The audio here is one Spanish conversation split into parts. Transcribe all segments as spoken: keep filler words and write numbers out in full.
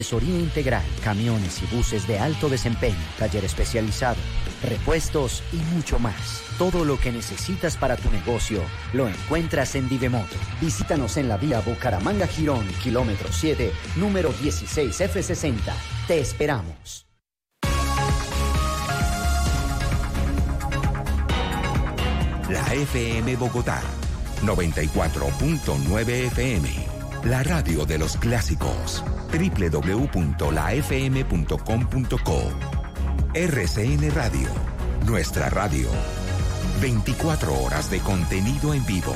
Asesoría integral, camiones y buses de alto desempeño, taller especializado, repuestos y mucho más. Todo lo que necesitas para tu negocio lo encuentras en Divemoto. Visítanos en la vía Bucaramanga-Girón, kilómetro siete, número dieciséis F sesenta. Te esperamos. La F M Bogotá, noventa y cuatro punto nueve F M. La radio de los clásicos. doble u doble u doble u punto la f m punto com punto co. R C N Radio. Nuestra radio. veinticuatro horas de contenido en vivo.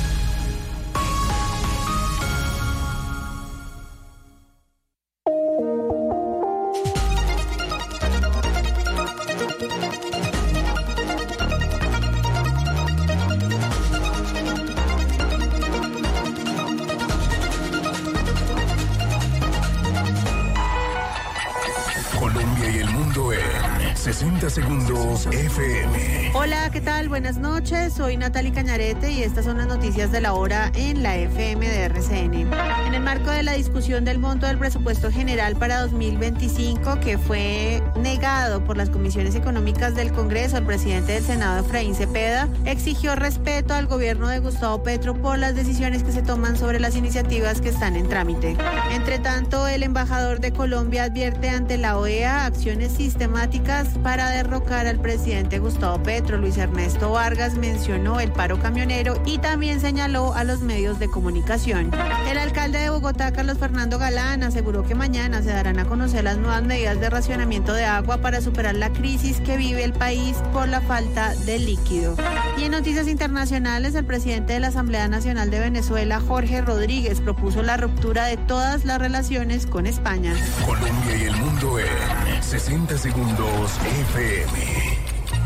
sesenta segundos F M. Hola, ¿qué tal? Buenas noches. Soy Natalie Cañarete y estas son las noticias de la hora en la F M de R C N. En el marco de la discusión del monto del presupuesto general para dos mil veinticinco, que fue negado por las comisiones económicas del Congreso, el presidente del Senado, Efraín Cepeda, exigió respeto al gobierno de Gustavo Petro por las decisiones que se toman sobre las iniciativas que están en trámite. Entre tanto, el embajador de Colombia advierte ante la O E A acciones sistemáticas para derrocar al presidente Gustavo Petro. Luis Ernesto Vargas mencionó el paro camionero y también señaló a los medios de comunicación. El alcalde de Bogotá, Carlos Fernando Galán, aseguró que mañana se darán a conocer las nuevas medidas de racionamiento de agua para superar la crisis que vive el país por la falta de líquido. Y en noticias internacionales, el presidente de la Asamblea Nacional de Venezuela, Jorge Rodríguez, propuso la ruptura de todas las relaciones con España. Colombia y el mundo en sesenta segundos F M.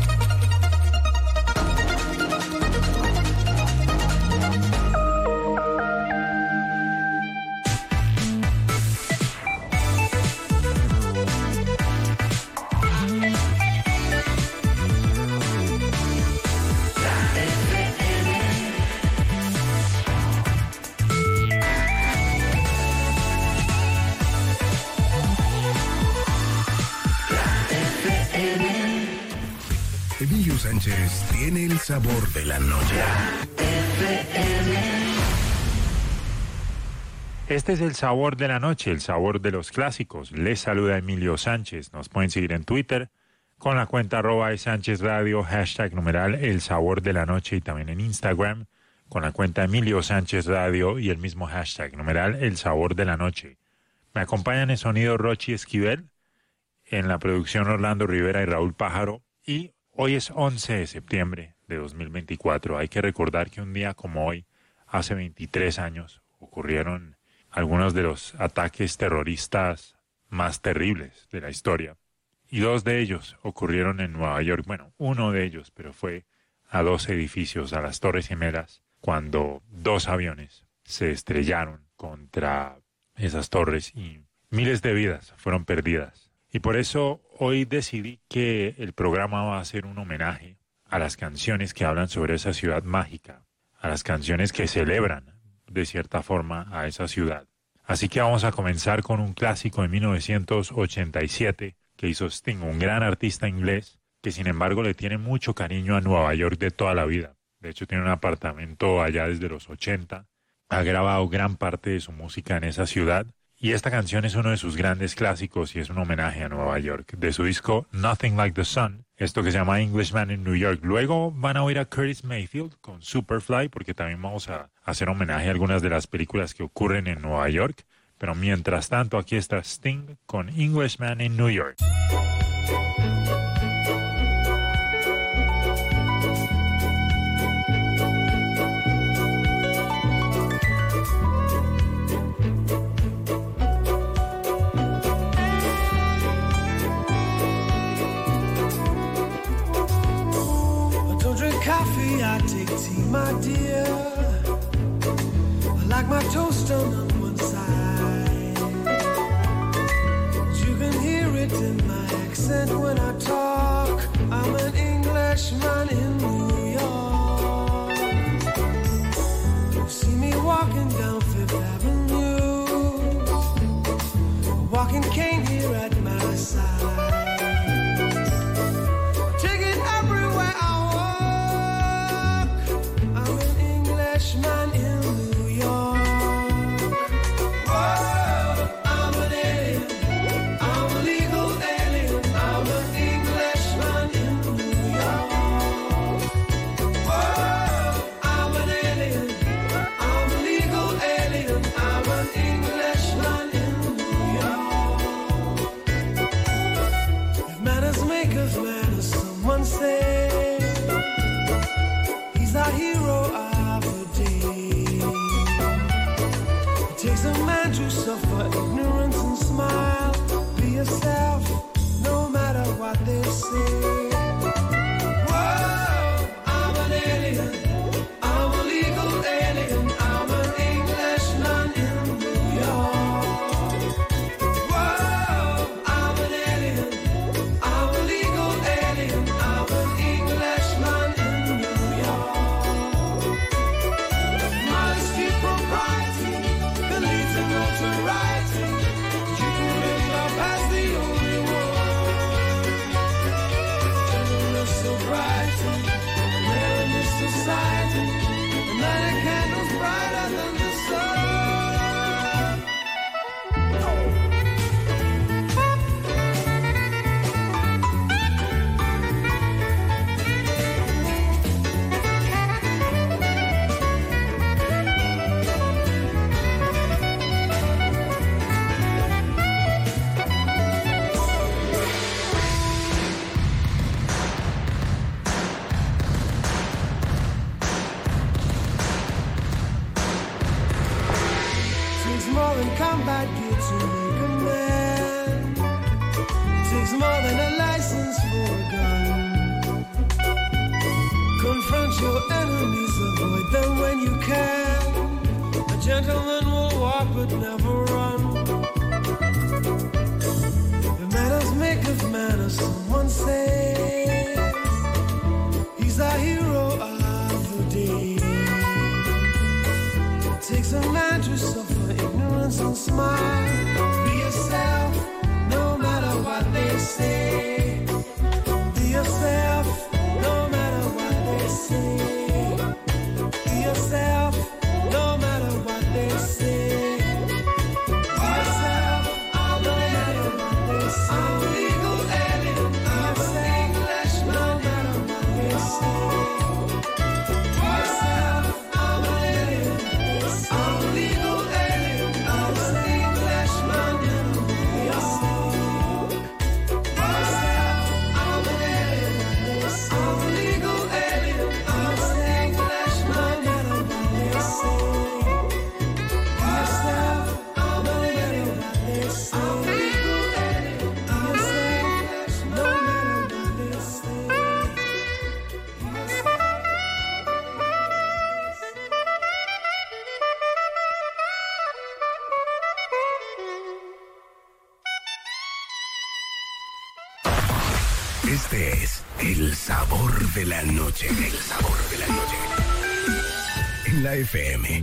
Emilio Sánchez tiene el sabor de la noche. Este es el sabor de la noche, el sabor de los clásicos. Les saluda Emilio Sánchez. Nos pueden seguir en Twitter con la cuenta arroba Sánchez Radio, hashtag numeral el sabor de la noche, y también en Instagram con la cuenta Emilio Sánchez Radio y el mismo hashtag numeral el sabor de la noche. Me acompañan en sonido Rochi Esquivel, en la producción Orlando Rivera y Raúl Pájaro, y hoy es once de septiembre de dos mil veinticuatro. Hay que recordar que un día como hoy, hace veintitrés años, ocurrieron algunos de los ataques terroristas más terribles de la historia. Y dos de ellos ocurrieron en Nueva York. Bueno, uno de ellos, pero fue a dos edificios, a las Torres Gemelas, cuando dos aviones se estrellaron contra esas torres y miles de vidas fueron perdidas. Y por eso hoy decidí que el programa va a ser un homenaje a las canciones que hablan sobre esa ciudad mágica, a las canciones que celebran de cierta forma a esa ciudad. Así que vamos a comenzar con un clásico de mil novecientos ochenta y siete que hizo Sting, un gran artista inglés que sin embargo le tiene mucho cariño a Nueva York de toda la vida. De hecho tiene un apartamento allá desde los ochenta, ha grabado gran parte de su música en esa ciudad. Y esta canción es uno de sus grandes clásicos y es un homenaje a Nueva York. De su disco Nothing Like the Sun, esto que se llama Englishman in New York. Luego van a oír a Curtis Mayfield con Superfly, porque también vamos a hacer homenaje a algunas de las películas que ocurren en Nueva York. Pero mientras tanto, aquí está Sting con Englishman in New York. Coffee, I take tea, my dear. I like my toast done on one side. You can hear it in my accent when I talk. I'm an Englishman in New York. You see me walking down Fifth Avenue, walking swinging cane here at my side. Take it everywhere I walk. I'm an Englishman in New York. Whoa, I'm an alien. I'm a legal alien. I'm an Englishman in New York. Whoa, I'm an alien. I'm a legal alien. I'm an Englishman in New York. If manners make us manners, someone say he's our hero of the day. It takes a man to suffer ignorance and smile. Be yourself, no matter what they say. Whoa, I'm an alien. I'm a legal alien. I'm an Englishman in New York. Whoa, I'm an alien. I'm a legal alien. I'm an Englishman in New York. Modesty, propriety, can lead to notoriety. You can live love as the only one. Gentleness, sobriety, rare in this society. And light a candle's brighter than the sun. Takes more than combat gear to make a man. Takes more than a license for a gun. Confront your enemies, avoid them when you can. A gentleman will walk but never run. The manners make of manners, someone say. He's our hero of the day. It takes a man to suffer ignorance and smile. Be yourself, no matter what they say. Be yourself, no matter what they say. Be yourself, no matter what they say. Be yourself, no matter what they say. I'm a legal alien. I'm an Englishman, no matter what they say. Be yourself, I'm an alien. I'm a legal alien. I'm an Englishman in New York. Be yourself, I'm an alien. I'm a legal alien. I'm an Englishman, no matter what they say. Be yourself, I'm an alien. I'm a legal alien. I'm an Englishman, no matter what they say. Este es el sabor de la noche. El sabor de la noche. En la F M.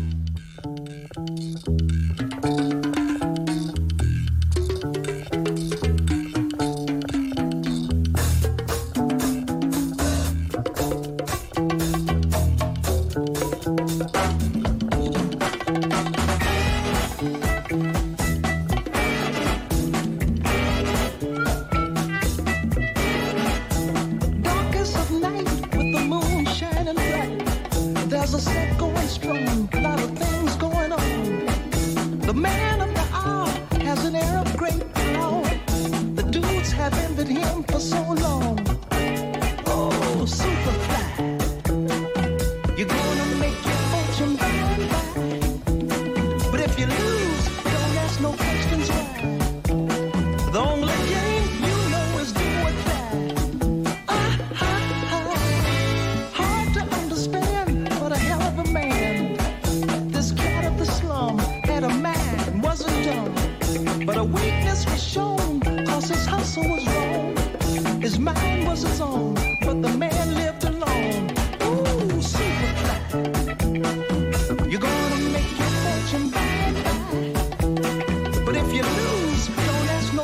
Darkest of night with the moon shining bright. There's a set going strong, a lot of things going on. The man of the hour has an air of great power. The dudes have envied him for so long. Oh, Superfly, you're gonna make your fortune by and by. But if you lose, don't ask no questions why. The only game you know is do or die. Ah, ha, ha. Hard to understand, but a hell of a man. This cat of the slum had a mind, wasn't dumb. But a weakness was shown, cause his hustle was wrong. His mind was his own, but the man lived alone. Ooh, Superfly, you're gonna make your fortune by and by. But if you lose, don't ask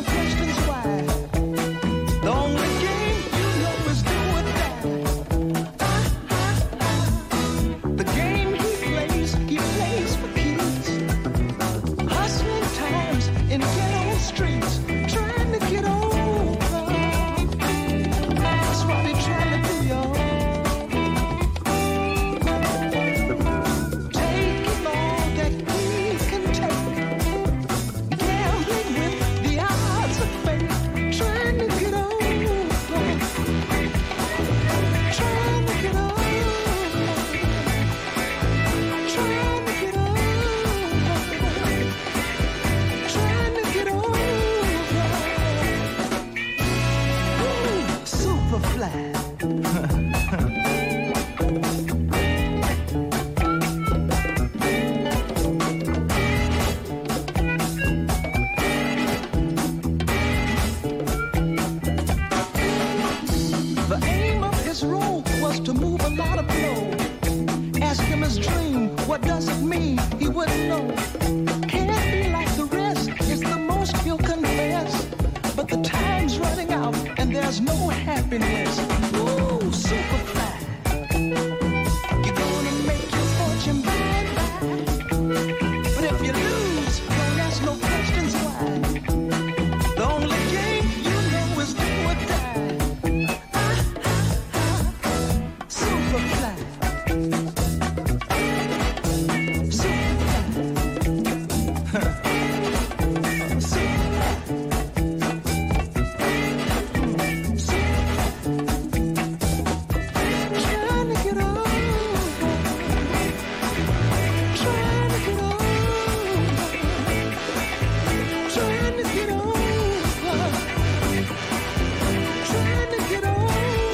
streets trying to get over. That's what they're trying to do, y'all. Taking all that he can take, gambling with the odds of fate, trying to get over, trying to get over, trying to get over, trying to get over. Ooh, Superfly. The aim of his role was to move a lot of blow. Ask him his dream, what does it mean? He wouldn't know. Can't be like the rest, it's the most he'll confess. But the time's running out and there's no happiness. Ooh, Superfly. You're gonna make your fortune by and by. But if you lose, don't ask no questions why. The only game you know is do or die. Superfly. Trying to get over, trying to get over, trying to get over, trying to get over, trying to get over,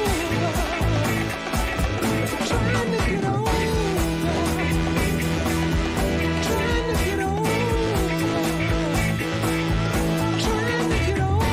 trying to get over, trying to get over, trying to get over.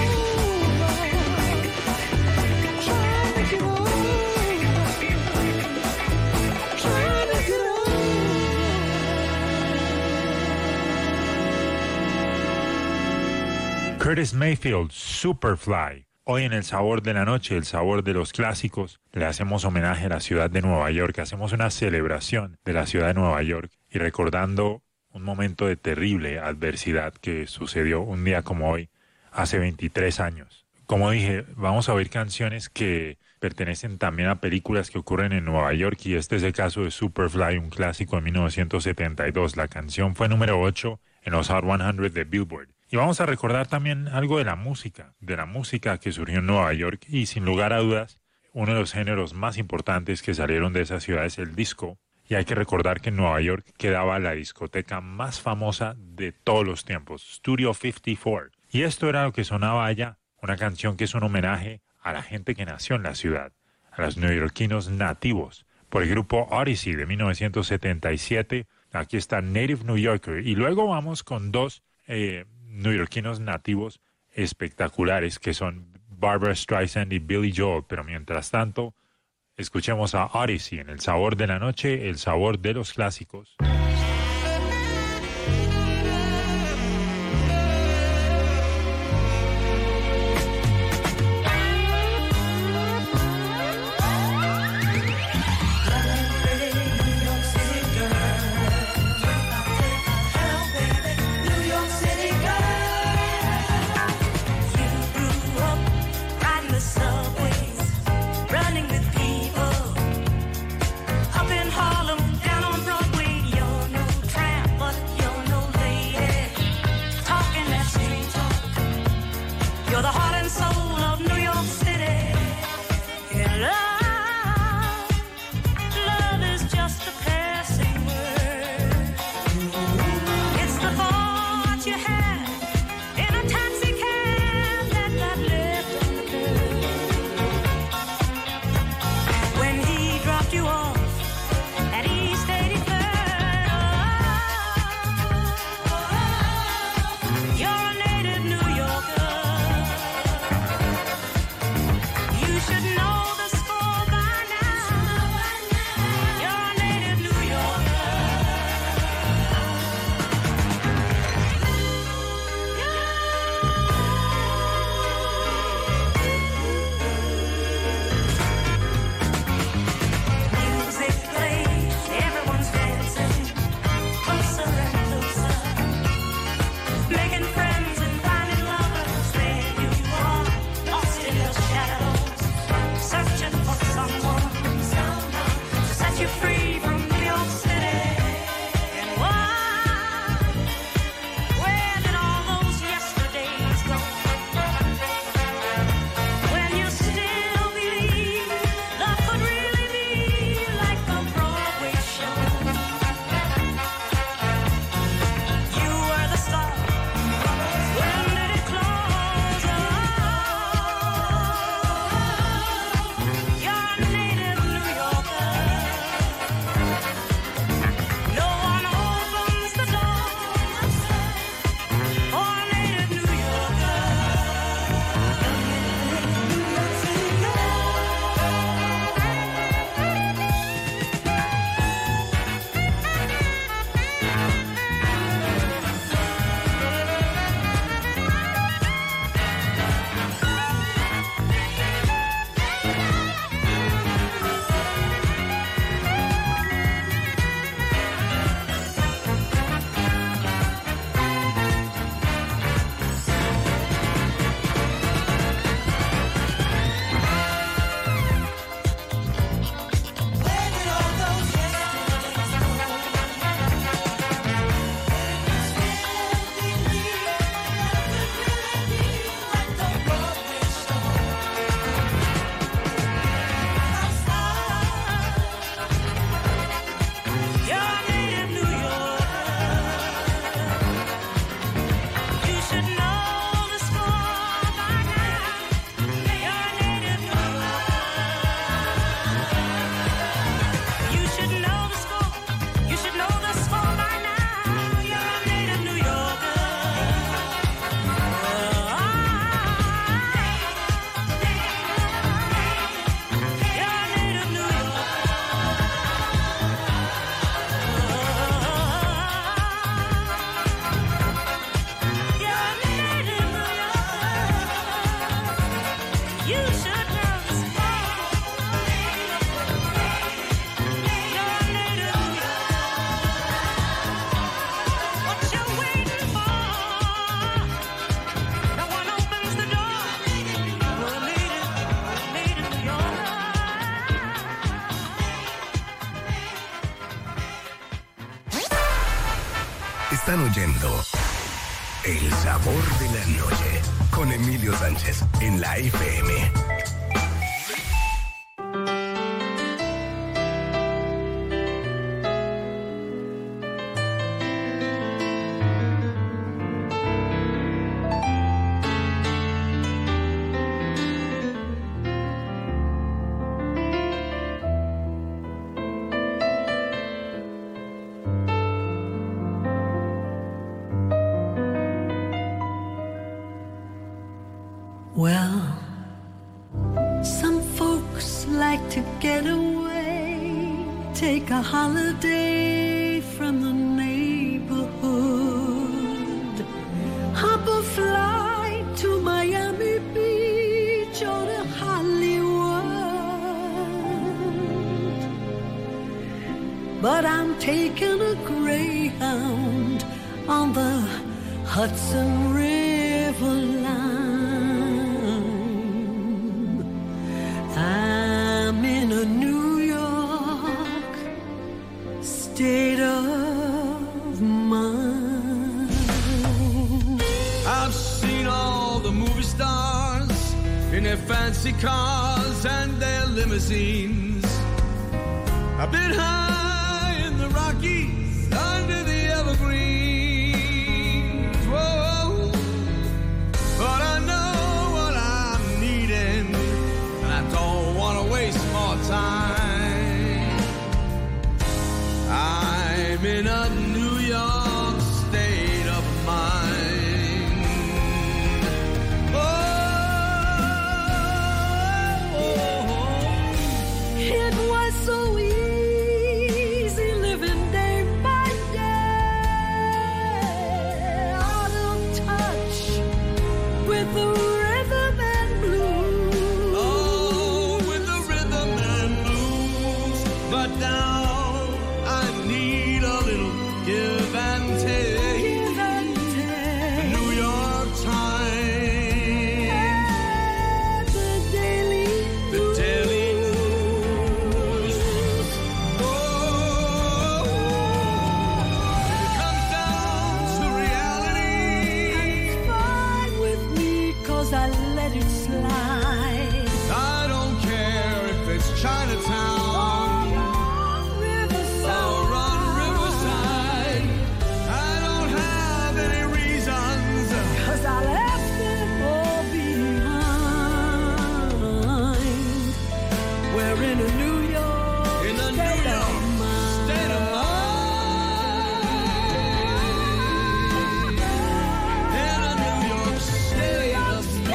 Curtis Mayfield, Superfly. Hoy en El Sabor de la Noche, el sabor de los clásicos, le hacemos homenaje a la ciudad de Nueva York, hacemos una celebración de la ciudad de Nueva York y recordando un momento de terrible adversidad que sucedió un día como hoy, hace veintitrés años. Como dije, vamos a oír canciones que pertenecen también a películas que ocurren en Nueva York y este es el caso de Superfly, un clásico de mil novecientos setenta y dos. La canción fue número ocho en los Hot cien de Billboard. Y vamos a recordar también algo de la música, de la música que surgió en Nueva York y sin lugar a dudas, uno de los géneros más importantes que salieron de esa ciudad es el disco. Y hay que recordar que en Nueva York quedaba la discoteca más famosa de todos los tiempos, Studio cincuenta y cuatro. Y esto era lo que sonaba allá, una canción que es un homenaje a la gente que nació en la ciudad, a los neoyorquinos nativos, por el grupo Odyssey de mil novecientos setenta y siete. Aquí está Native New Yorker. Y luego vamos con dos eh, neoyorquinos nativos espectaculares que son Barbra Streisand y Billy Joel. Pero mientras tanto, escuchemos a Odyssey en El Sabor de la Noche, el sabor de los clásicos. Running with people up in Harlem, down on Broadway. You're Están oyendo El Sabor de la Noche con Emilio Sánchez en la F M. Well, some folks like to get away, take a holiday from the neighborhood, hop a flight to Miami Beach or to Hollywood. But I'm taking a Greyhound on the Hudson River line. I'm in a New York state of mind. I've seen all the movie stars in their fancy cars and their limousines. I've been high in the Rockies under the evergreens. Whoa, but I know what I'm needing, and I don't want to waste more time. I'm in a New York state of mind. Oh, oh, oh. It was so easy living day by day, out of touch with the rhythm and blues. Oh, with the rhythm and blues. But now I need a little give and take. Give and The take. New York Times, The daily the Daily News. Oh, it comes down to reality. It's fine with me 'cause I let it slide. I don't care if it's Chinatown or on Riverside. I don't have any reasons. 'Cause I left them all behind. We're in a New York In a New state York of mind. state of mind. In a New York state of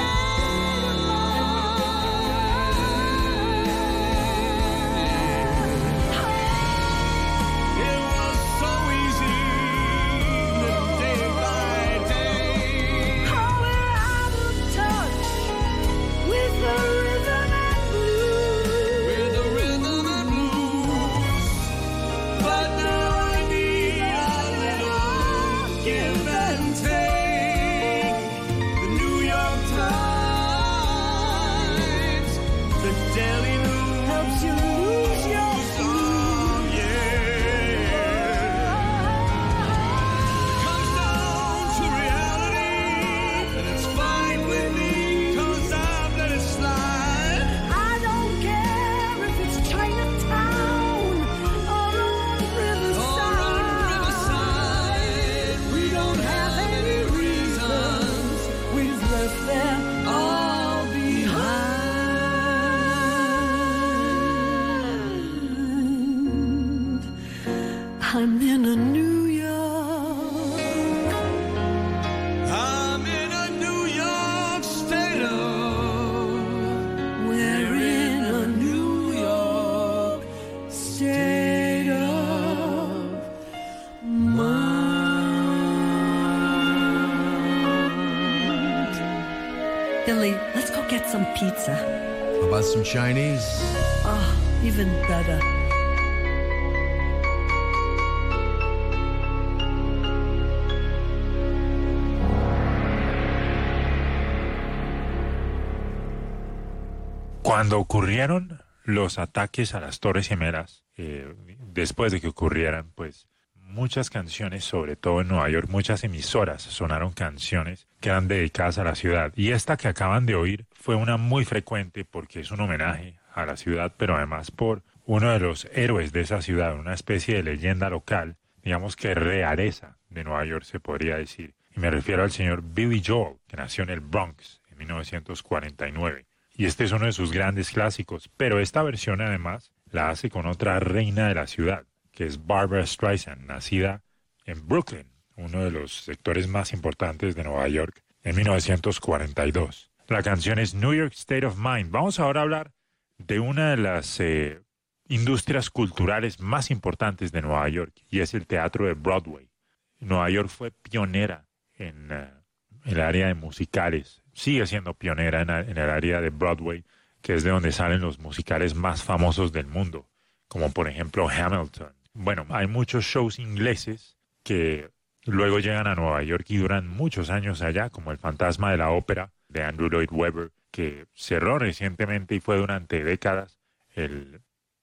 mind. It was so easy, living day by day. How we're out of touch with the rhythm and blues. With the rhythm and blues. But now I need a little give and take. The New York Times, the Daily News. Helps you lose your Oh, yeah. Comes down to reality, and it's fine with me, 'cause I've let it slide. I don't care if it's Chinatown or on Riverside. Or on Riverside, we don't have any reasons. We've left them all behind. I'm in a New York. I'm in a New York state of. We're in a New York state of mind. Billy, let's go get some pizza. How about some Chinese? Oh, even better. Cuando ocurrieron los ataques a las Torres Gemelas, eh, después de que ocurrieran, pues muchas canciones, sobre todo en Nueva York, muchas emisoras sonaron canciones que eran dedicadas a la ciudad. Y esta que acaban de oír fue una muy frecuente porque es un homenaje a la ciudad, pero además por uno de los héroes de esa ciudad, una especie de leyenda local, digamos que realeza de Nueva York se podría decir. Y me refiero al señor Billy Joel, que nació en el Bronx en mil novecientos cuarenta y nueve. Y este es uno de sus grandes clásicos, pero esta versión además la hace con otra reina de la ciudad, que es Barbra Streisand, nacida en Brooklyn, uno de los sectores más importantes de Nueva York, en mil novecientos cuarenta y dos. La canción es New York State of Mind. Vamos ahora a hablar de una de las eh, industrias culturales más importantes de Nueva York, y es el teatro de Broadway. Nueva York fue pionera en uh, el área de musicales, sigue siendo pionera en, en el área de Broadway, que es de donde salen los musicales más famosos del mundo, como por ejemplo Hamilton. Bueno, hay muchos shows ingleses que luego llegan a Nueva York y duran muchos años allá, como El Fantasma de la Ópera de Andrew Lloyd Webber, que cerró recientemente y fue durante décadas el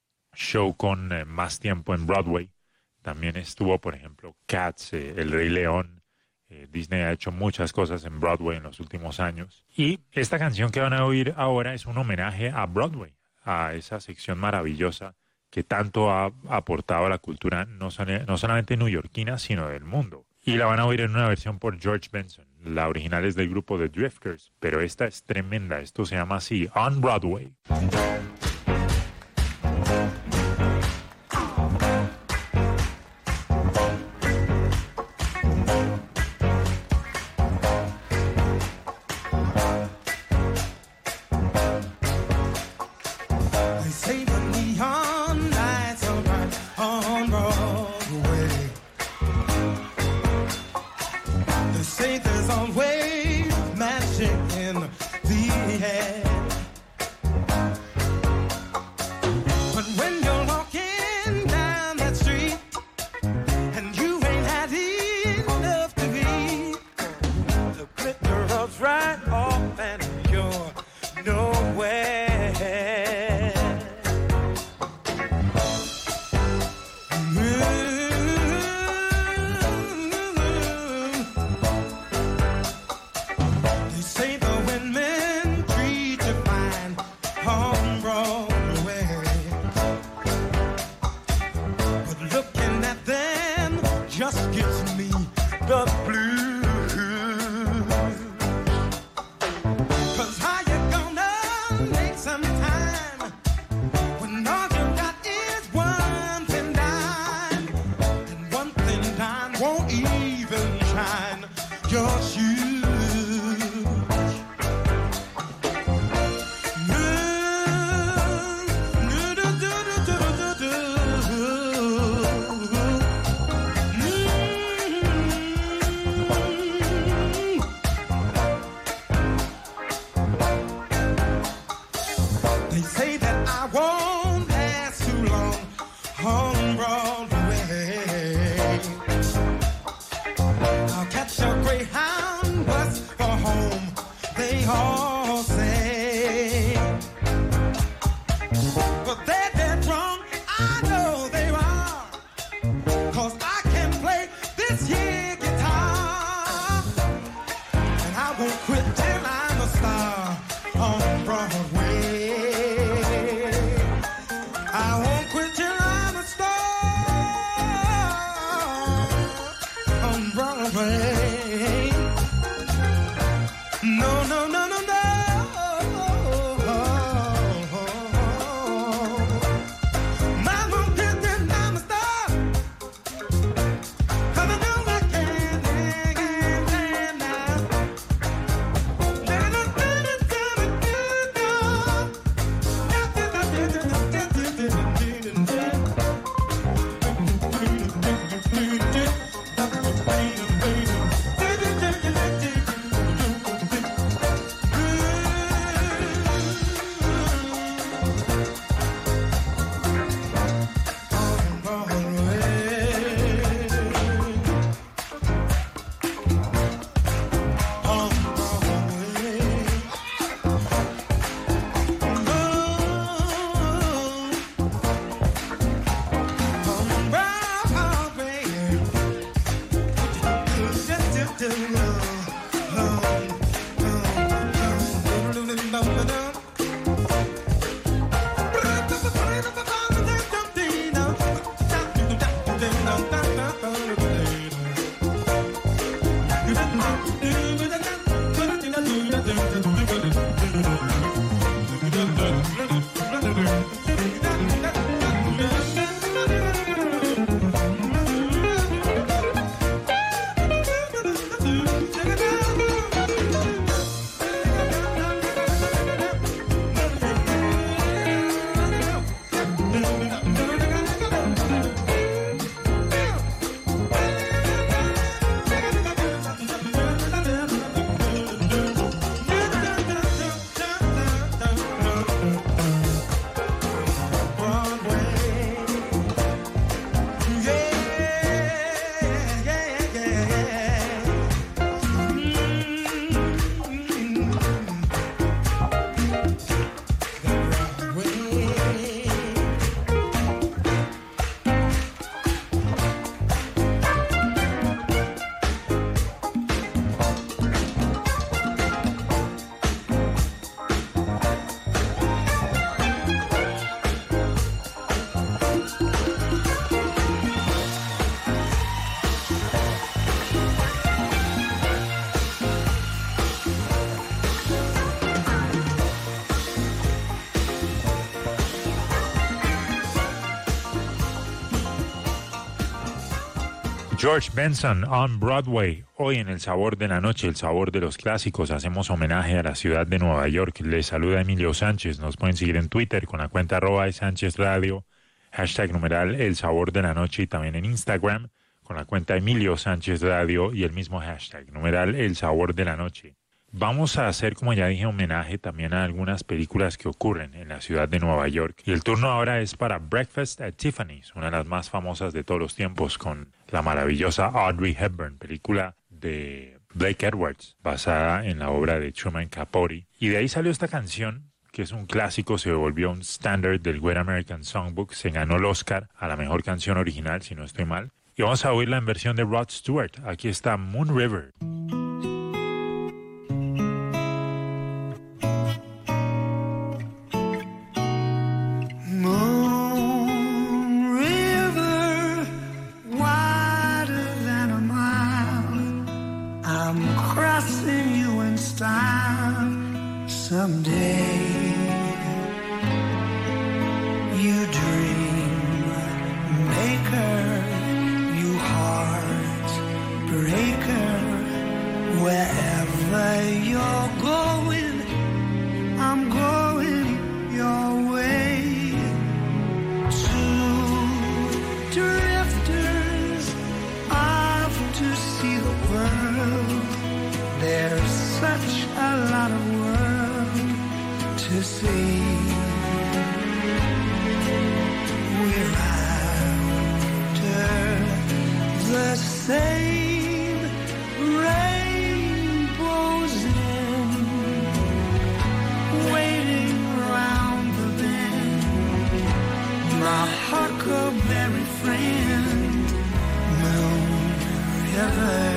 show con eh, más tiempo en Broadway. También estuvo, por ejemplo, Cats, eh, El Rey León. Eh, Disney ha hecho muchas cosas en Broadway en los últimos años. Y esta canción que van a oír ahora es un homenaje a Broadway, a esa sección maravillosa que tanto ha aportado a la cultura no, son, no solamente neoyorquina, sino del mundo. Y la van a oír en una versión por George Benson. La original es del grupo The Drifters, pero esta es tremenda. Esto se llama así, On Broadway. No, no, no, no, no. George Benson on Broadway. Hoy en El Sabor de la Noche, el sabor de los clásicos, hacemos homenaje a la ciudad de Nueva York. Les saluda Emilio Sánchez. Nos pueden seguir en Twitter con la cuenta arroba Sánchez Radio, hashtag numeral El Sabor de la Noche, y también en Instagram con la cuenta Emilio Sánchez Radio y el mismo hashtag numeral El Sabor de la Noche. Vamos a hacer, como ya dije, homenaje también a algunas películas que ocurren en la ciudad de Nueva York. Y el turno ahora es para Breakfast at Tiffany's, una de las más famosas de todos los tiempos, con la maravillosa Audrey Hepburn, película de Blake Edwards, basada en la obra de Truman Capote. Y de ahí salió esta canción, que es un clásico, se volvió un estándar del Great American Songbook, se ganó el Oscar a la mejor canción original, si no estoy mal. Y vamos a oírla en versión de Rod Stewart. Aquí está Moon River. Someday you dream maker, you heart breaker, wherever you're going, I'm going your way. Two drifters off to see the world. There's such a lot of to see. We're after the same rainbows in, waiting round the bend. My huckleberry friend, Moon River.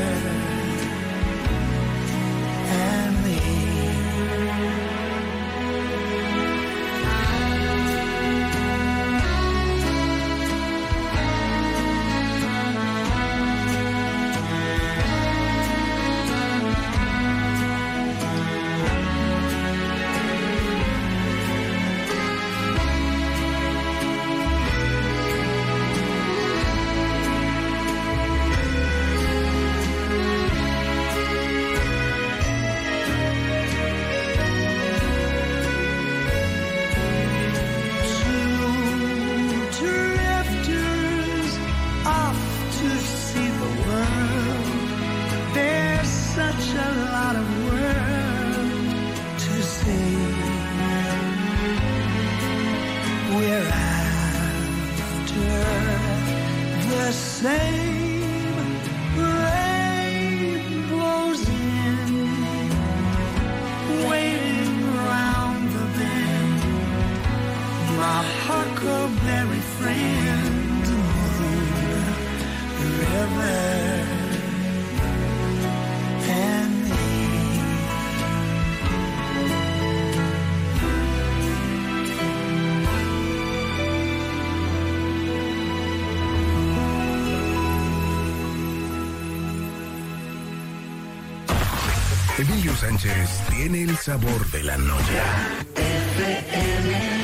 Emilio Sánchez tiene el sabor de la noche. F M.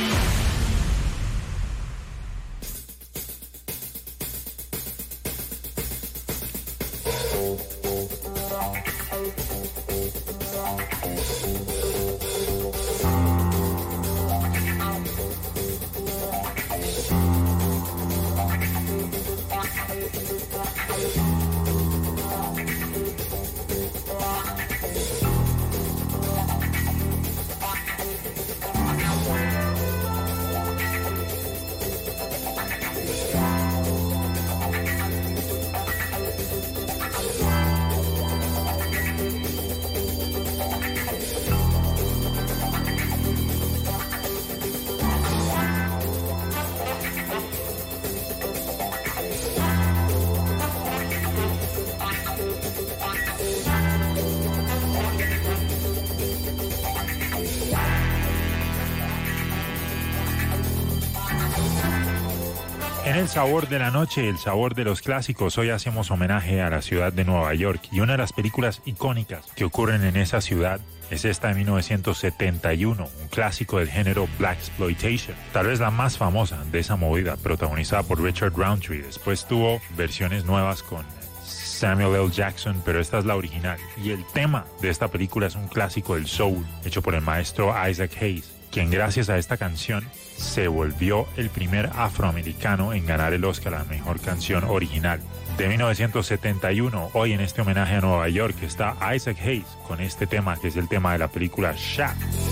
En el sabor de la noche, el sabor de los clásicos, hoy hacemos homenaje a la ciudad de Nueva York, y una de las películas icónicas que ocurren en esa ciudad es esta de mil novecientos setenta y uno, un clásico del género Blaxploitation, tal vez la más famosa de esa movida, protagonizada por Richard Roundtree. Después tuvo versiones nuevas con Samuel L. Jackson, pero esta es la original. Y el tema de esta película es un clásico del soul, hecho por el maestro Isaac Hayes, quien gracias a esta canción se volvió el primer afroamericano en ganar el Oscar a la mejor canción original. De mil novecientos setenta y uno, hoy en este homenaje a Nueva York está Isaac Hayes con este tema que es el tema de la película Shaft.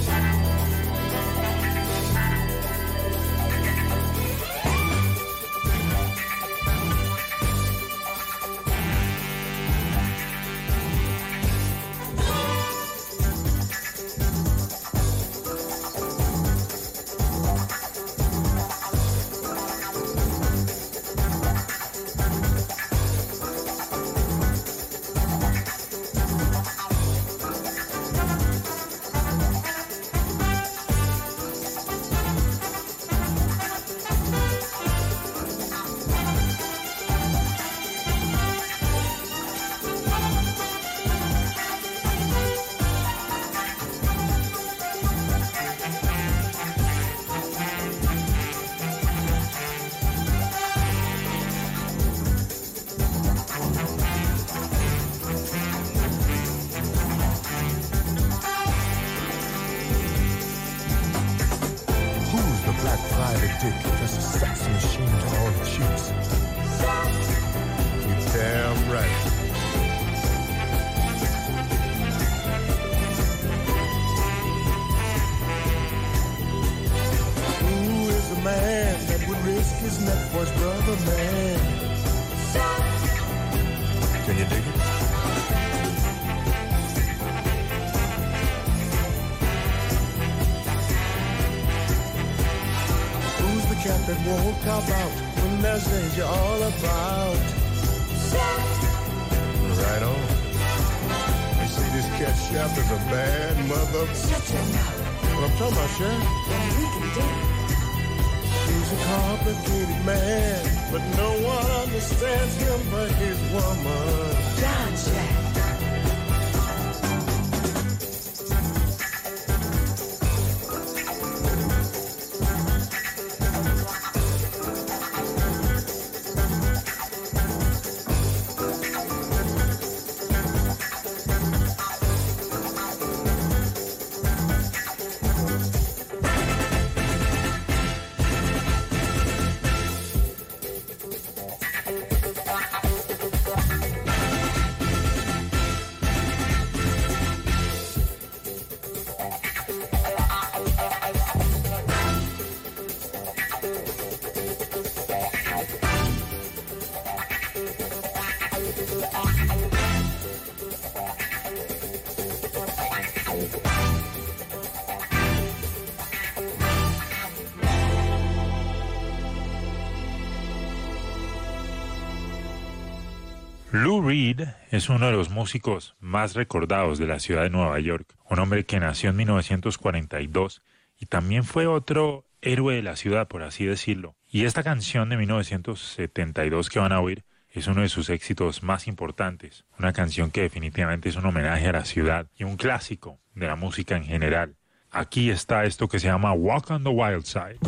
Lou Reed es uno de los músicos más recordados de la ciudad de Nueva York, un hombre que nació en mil novecientos cuarenta y dos y también fue otro héroe de la ciudad, por así decirlo. Y esta canción de mil novecientos setenta y dos que van a oír es uno de sus éxitos más importantes, una canción que definitivamente es un homenaje a la ciudad y un clásico de la música en general. Aquí está esto que se llama Walk on the Wild Side.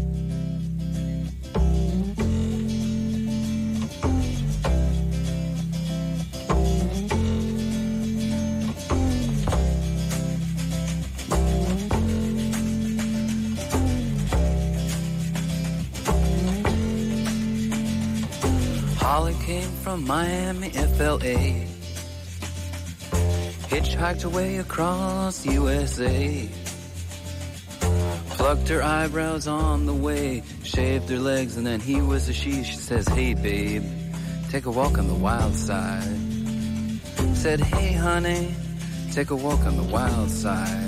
Holly came from Miami, F L A, hitchhiked her way across U S A, plucked her eyebrows on the way, shaved her legs, and then he was a she. She says, hey babe, take a walk on the wild side. Said, hey honey, take a walk on the wild side.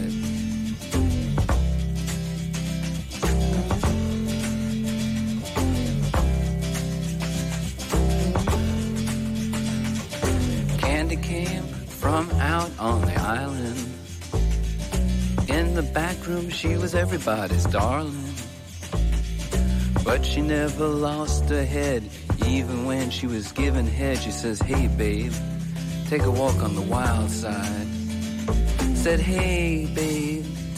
Came from out on the island. In the back room she was everybody's darling, but she never lost her head. Even when she was given head, she says, hey babe, take a walk on the wild side. Said, hey babe,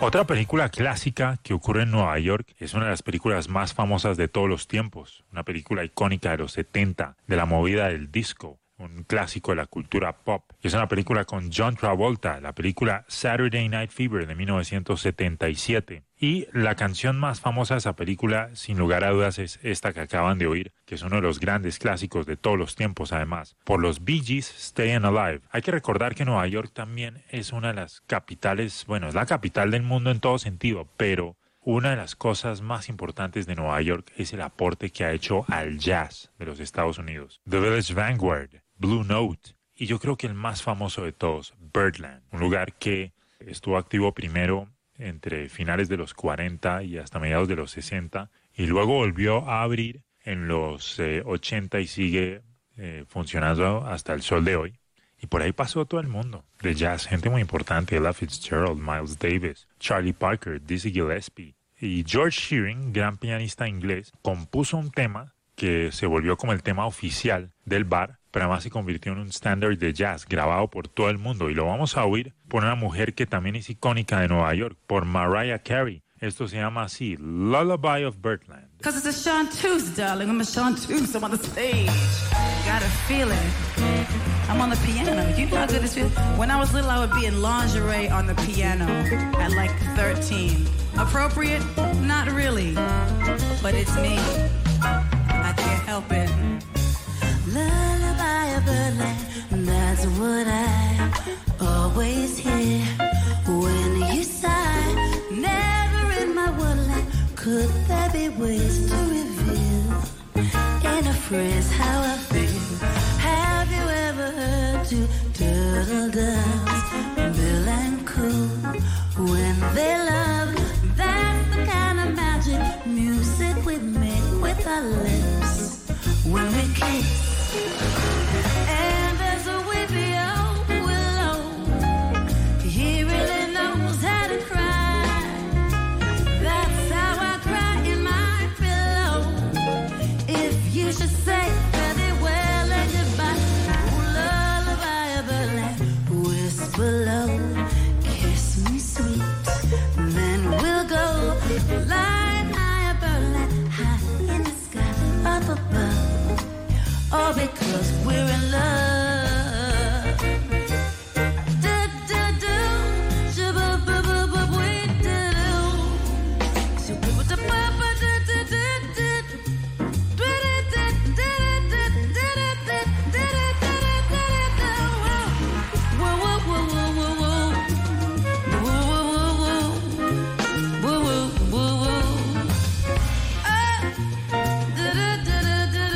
Otra película clásica que ocurre en Nueva York es una de las películas más famosas de todos los tiempos, una película icónica de los setenta, de la movida del disco, un clásico de la cultura pop. Es una película con John Travolta, la película Saturday Night Fever de mil novecientos setenta y siete. Y la canción más famosa de esa película, sin lugar a dudas, es esta que acaban de oír, que es uno de los grandes clásicos de todos los tiempos, además, por los Bee Gees, Stayin' Alive. Hay que recordar que Nueva York también es una de las capitales, bueno, es la capital del mundo en todo sentido, pero una de las cosas más importantes de Nueva York es el aporte que ha hecho al jazz de los Estados Unidos. The Village Vanguard, Blue Note, y yo creo que el más famoso de todos, Birdland, un lugar que estuvo activo primero entre finales de los cuarenta y hasta mediados de los sesenta, y luego volvió a abrir en los eh, ochenta y sigue eh, funcionando hasta el sol de hoy. Y por ahí pasó todo el mundo de jazz, gente muy importante, Ella Fitzgerald, Miles Davis, Charlie Parker, Dizzy Gillespie. Y George Shearing, gran pianista inglés, compuso un tema que se volvió como el tema oficial del bar, pero además se convirtió en un estándar de jazz grabado por todo el mundo. Y lo vamos a oír por una mujer que también es icónica de Nueva York, por Mariah Carey. Esto se llama así, Lullaby of Birdland. Cause it's a chanteuse, darling. I'm a chanteuse. I'm on the stage. Got a feeling. I'm on the piano. You know how good this feels? When I was little, I would be in lingerie on the piano at like thirteen. Appropriate? Not really. But it's me. I can't help it. Lullaby of Birdland, that's what I always hear when you sigh. Never in my wonderland could there be ways to reveal in a phrase how I feel. Have you ever heard two turtle doves, Bill and Coo, when they love? That's the kind of magic music we make with our lips when we kiss. And there's a weepy old willow, he really knows how to cry. That's how I cry in my pillow. If you should say very well and goodbye, oh, lullaby of Birdland, whisper low, kiss me sweet, then we'll go flying high above Birdland, high in the sky up above. All because we're in love. Do, do, do. Shabba-ba-ba-ba-wee-do-do. Shabba-ba-da-ba-ba-do-do-do-do. Whoa, whoa, whoa, whoa, whoa, whoa. Whoa, whoa, whoa, whoa. Whoa, whoa, whoa, whoa. Ah, do-do-do-do-do-do.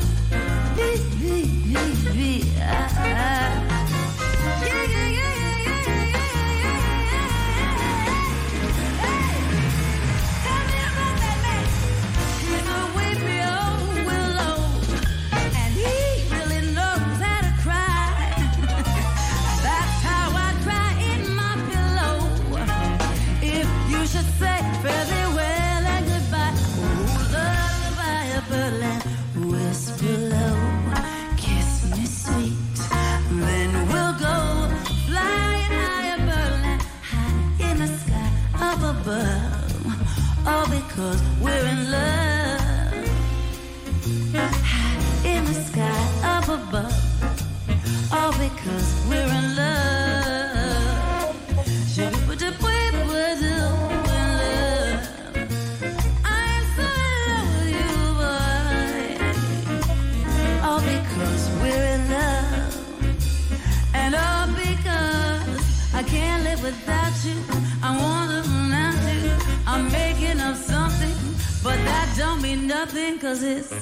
All because we're in love. High in the sky up above. All because we're in love. We're in love. I'm so in love with you, boy. All because we're in love. And all because I can't live without you. I want to not to. I'm making up something, but that don't mean nothing, cause it's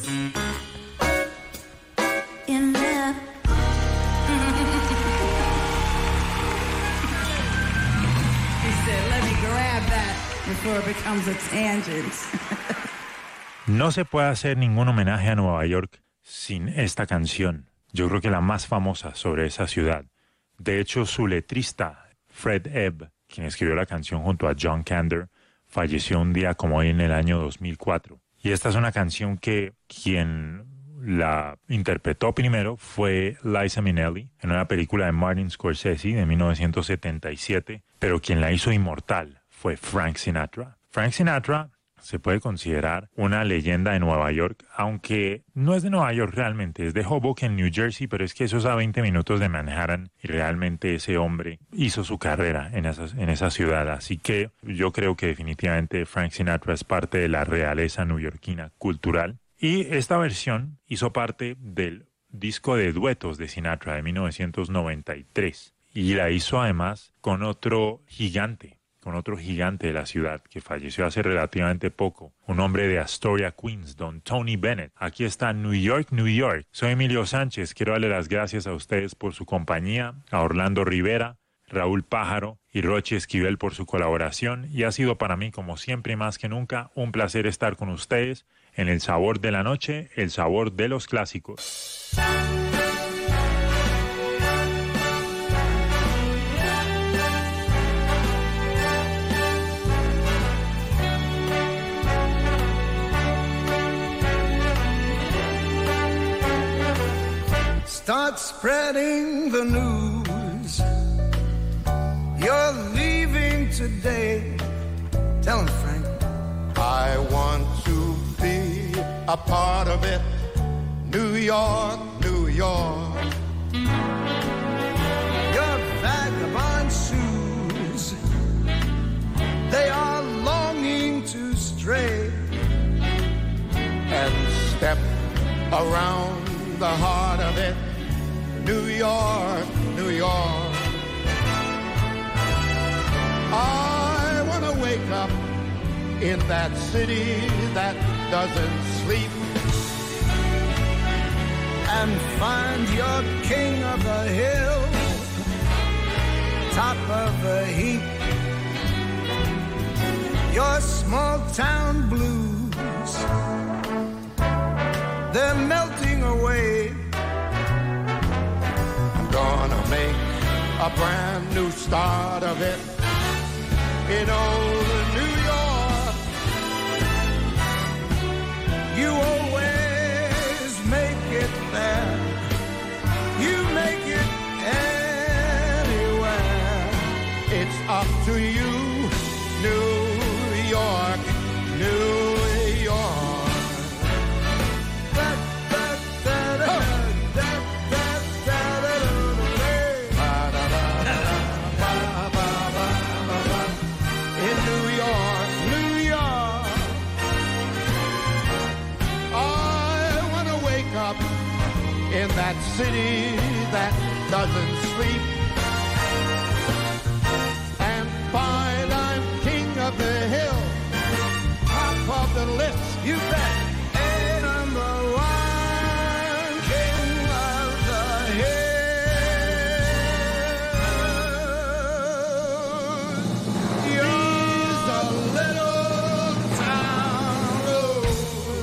in love. He said, let me grab that before it becomes a tangent. No se puede hacer ningún homenaje a Nueva York sin esta canción. Yo creo que la más famosa sobre esa ciudad. De hecho, su letrista, Fred Ebb, quien escribió la canción junto a John Kander, falleció un día como hoy en el año dos mil cuatro. Y esta es una canción que quien la interpretó primero fue Liza Minnelli en una película de Martin Scorsese de mil novecientos setenta y siete, pero quien la hizo inmortal fue Frank Sinatra. Frank Sinatra se puede considerar una leyenda de Nueva York, aunque no es de Nueva York realmente, es de Hoboken, New Jersey, pero es que eso es a veinte minutos de Manhattan y realmente ese hombre hizo su carrera en esa, en esa ciudad. Así que yo creo que definitivamente Frank Sinatra es parte de la realeza neoyorquina cultural. Y esta versión hizo parte del disco de duetos de Sinatra de mil novecientos noventa y tres y la hizo además con otro gigante, con otro gigante de la ciudad que falleció hace relativamente poco, un hombre de Astoria, Queens, don Tony Bennett. Aquí está New York, New York. Soy Emilio Sánchez, quiero darle las gracias a ustedes por su compañía, a Orlando Rivera, Raúl Pájaro y Rochi Esquivel por su colaboración, y ha sido para mí, como siempre y más que nunca, un placer estar con ustedes en El Sabor de la Noche, el sabor de los clásicos. Start spreading the news. You're leaving today. Tell him, Frank. I want to be a part of it. New York, New York. Your vagabond shoes, they are longing to stray and step around the heart of it. New York, New York. I want to wake up in that city that doesn't sleep and find your king of the hill, top of the heap. Your small town blues, they're melting away. I'm gonna make a brand new start of it in old New York. You always make it there. You make it anywhere. It's up to you, New York, New York. In that city that doesn't sleep and find I'm king of the hill, top of the list, you bet. A number one king of the hill. You're a little town road.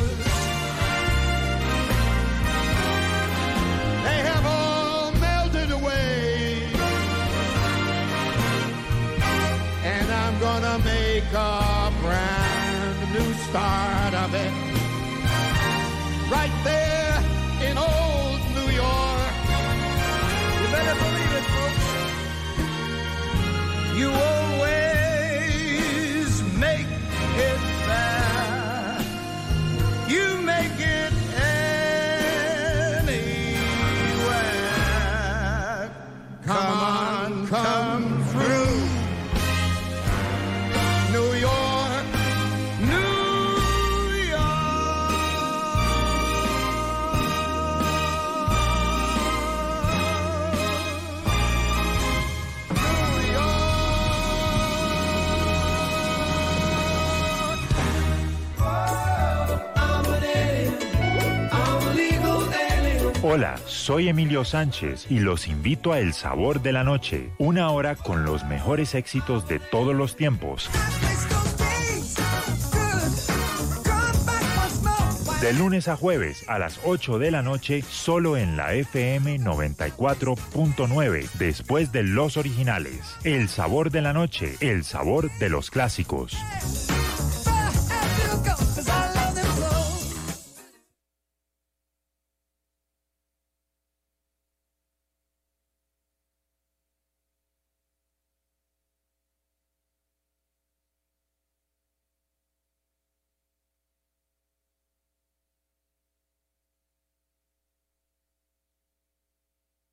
They have all melted away, and I'm gonna make a brand new start of it right there in old New York. You better believe it, folks. You always make it there. You make it anywhere. Come on, come through. New York, New Hola, soy Emilio Sánchez y los invito a El Sabor de la Noche, una hora con los mejores éxitos de todos los tiempos. De lunes a jueves a las ocho de la noche, solo en la F M noventa y cuatro punto nueve, después de los originales. El Sabor de la Noche, el sabor de los clásicos.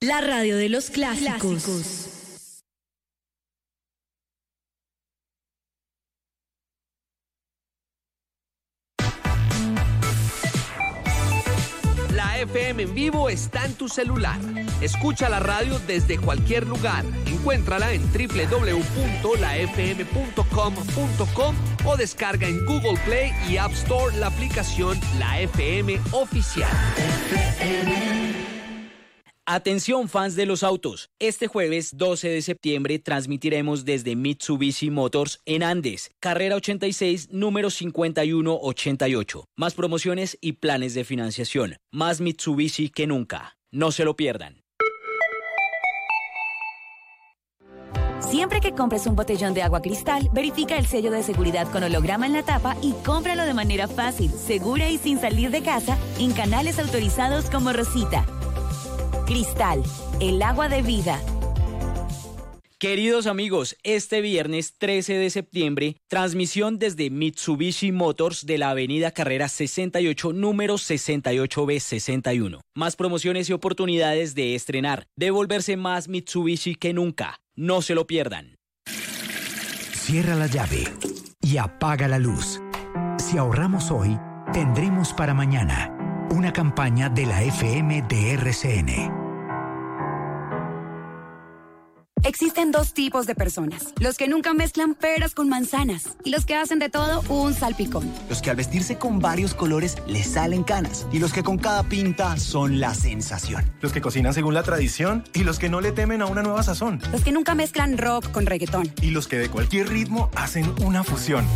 La radio de los clásicos. clásicos. La F M en vivo está en tu celular. Escucha la radio desde cualquier lugar. Encuéntrala en doble u doble u doble u punto la f m punto com punto com o descarga en Google Play y App Store la aplicación La F M Oficial. Atención fans de los autos, este jueves doce de septiembre transmitiremos desde Mitsubishi Motors en Andes, carrera ochenta y seis, número cincuenta y uno ochenta y ocho. Más promociones y planes de financiación, más Mitsubishi que nunca. No se lo pierdan. Siempre que compres un botellón de agua Cristal, verifica el sello de seguridad con holograma en la tapa y cómpralo de manera fácil, segura y sin salir de casa en canales autorizados como Rosita. Cristal, el agua de vida. Queridos amigos, este viernes trece de septiembre, transmisión desde Mitsubishi Motors de la avenida Carrera sesenta y ocho, número sesenta y ocho B sesenta y uno. Más promociones y oportunidades de estrenar, de volverse más Mitsubishi que nunca. No se lo pierdan. Cierra la llave y apaga la luz. Si ahorramos hoy, tendremos para mañana. Una campaña de la F M de R C N. Existen dos tipos de personas. Los que nunca mezclan peras con manzanas y los que hacen de todo un salpicón. Los que al vestirse con varios colores les salen canas y los que con cada pinta son la sensación. Los que cocinan según la tradición y los que no le temen a una nueva sazón. Los que nunca mezclan rock con reggaetón. Y los que de cualquier ritmo hacen una fusión.